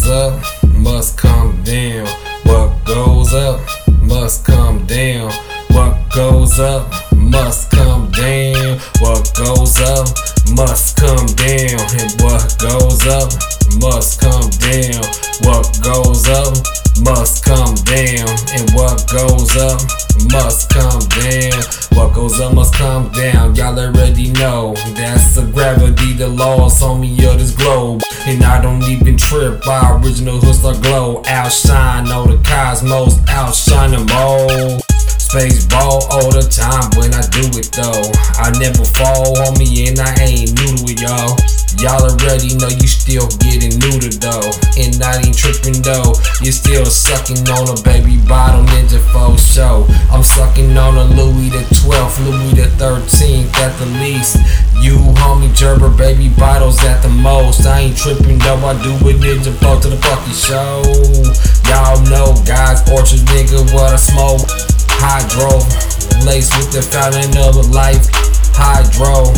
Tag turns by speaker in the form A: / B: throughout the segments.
A: up must come down. What goes up must come down. What goes up must come down. What goes up must come down. And what goes up must come down. What goes up must come down. And what goes up must come down. What goes up must come down. Y'all already know that's the gravity, the laws on me of this globe. And I don't even trip, my original hoodstar glow. Outshine all the cosmos, outshine them all. Space ball all the time when I do it though. I never fall, homie, and I ain't new to it, y'all. Y'all already know you still getting neutered though. And I ain't tripping though. You still sucking on a baby bottle ninja for show. I'm sucking on a Louis the 12th, Louis the 13th at the least. You homie Gerber baby bottles at the most. I ain't tripping though, I do it ninja for to the fucking show. Y'all know God's orchard nigga what I smoke. Hydro, laced with the fountain of life. Hydro,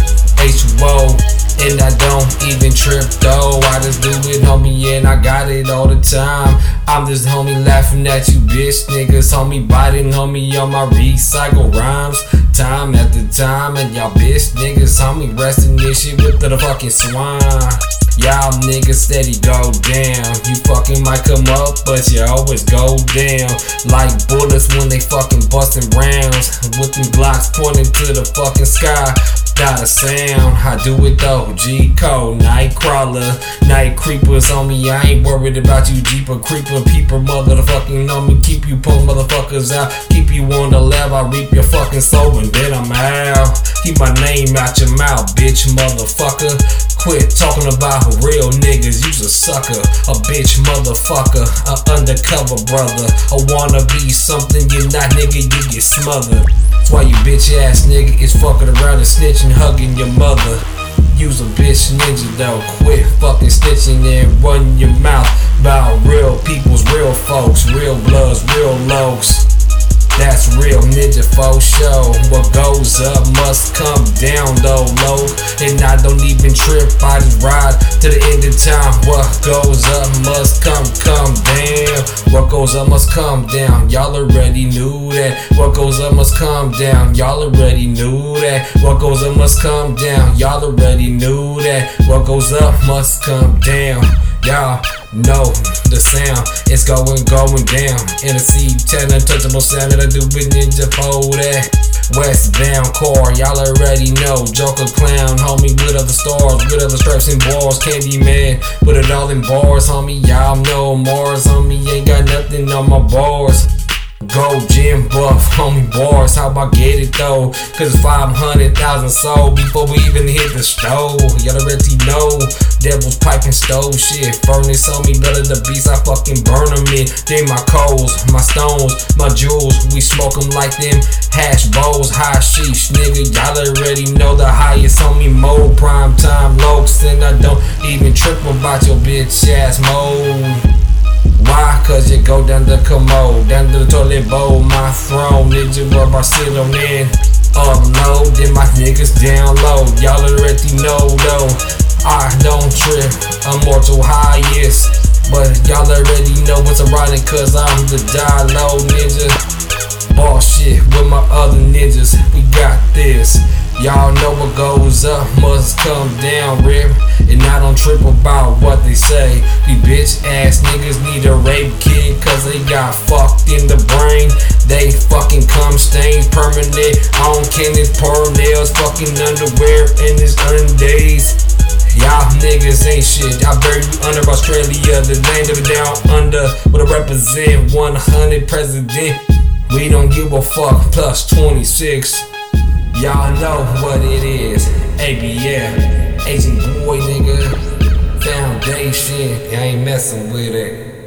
A: H2O, and I don't even trip though. I just do it, homie, and I got it all the time. I'm just homie laughing at you bitch niggas, homie biting homie on my recycle rhymes. Time after time, and y'all bitch niggas, homie resting this shit with the fucking swine. Y'all niggas steady go down. You fucking might come up, but you always go down. Like bullets when they fucking busting rounds. With them Glocks pointing to the fucking sky. Got a sound, I do it though. G-Code, Nightcrawler, Night Creepers on me. I ain't worried about you Jeeper, Creeper, Peeper, motherfucking on me. Keep you punk motherfuckers out. Keep you on the lab, I reap your fucking soul and then I'm out. Keep my name out your mouth, bitch motherfucker. Quit talking about real niggas, you's a sucker. A bitch motherfucker, a undercover brother. I wanna be something you're not, nigga, you get smothered. That's why you bitch ass nigga is fucking around and snitching, hugging your mother. You's a bitch ninja though, quit fucking snitching and running your mouth about real peoples, real folks, real bloods, real lokes. That's real ninja for show. What goes up must come down though, low. And I don't even trip, I just ride to the end of time. What goes up must come down. What goes up must come down. Y'all already knew that. What goes up must come down. Y'all already knew that. What goes up must come down. Y'all already knew that. What goes up must come down. Y'all know the sound, it's going down. In a C10, untouchable sound that I do with ninja for that. Westbound core, y'all already know. Joker clown, homie, with other stars, with other stripes and bars. Candyman, put it all in bars, homie. Y'all know Mars, homie, ain't got nothing on my bars. Go gym buff, homie bars, how about get it though? Cause 500,000 sold before we even hit the stove. Y'all already know, devils piping stove shit. Furnace on me, blood of the beast, I fucking burn them in. Then my coals, my stones, my jewels, we smoke them like them hash bowls. High sheesh, nigga, y'all already know the highest on me mode. Prime time lokes, and I don't even trip about your bitch ass mode. Why? Cause you go down the commode, down to the toilet bowl, my throne, ninja where I sit on in. Upload, then my niggas download. Y'all already know though, I don't trip, I'm mortal highest. But y'all already know what's ironic, cause I'm the die low ninja. Ball shit with my other ninjas, we got this. Y'all know what goes up must come down, rip. And I don't trip about what they say. These bitch ass niggas need a rape kit, cause they got fucked in the brain. They fucking cum stains permanent on Kenneth pearl nails, fucking underwear in his undays. Y'all niggas ain't shit. I bury you under Australia, the land of it down under. What I represent, 100 president. We don't give a fuck, plus 26. Y'all know what it is. ABF, Asian boy nigga. Foundation, I ain't messing with it.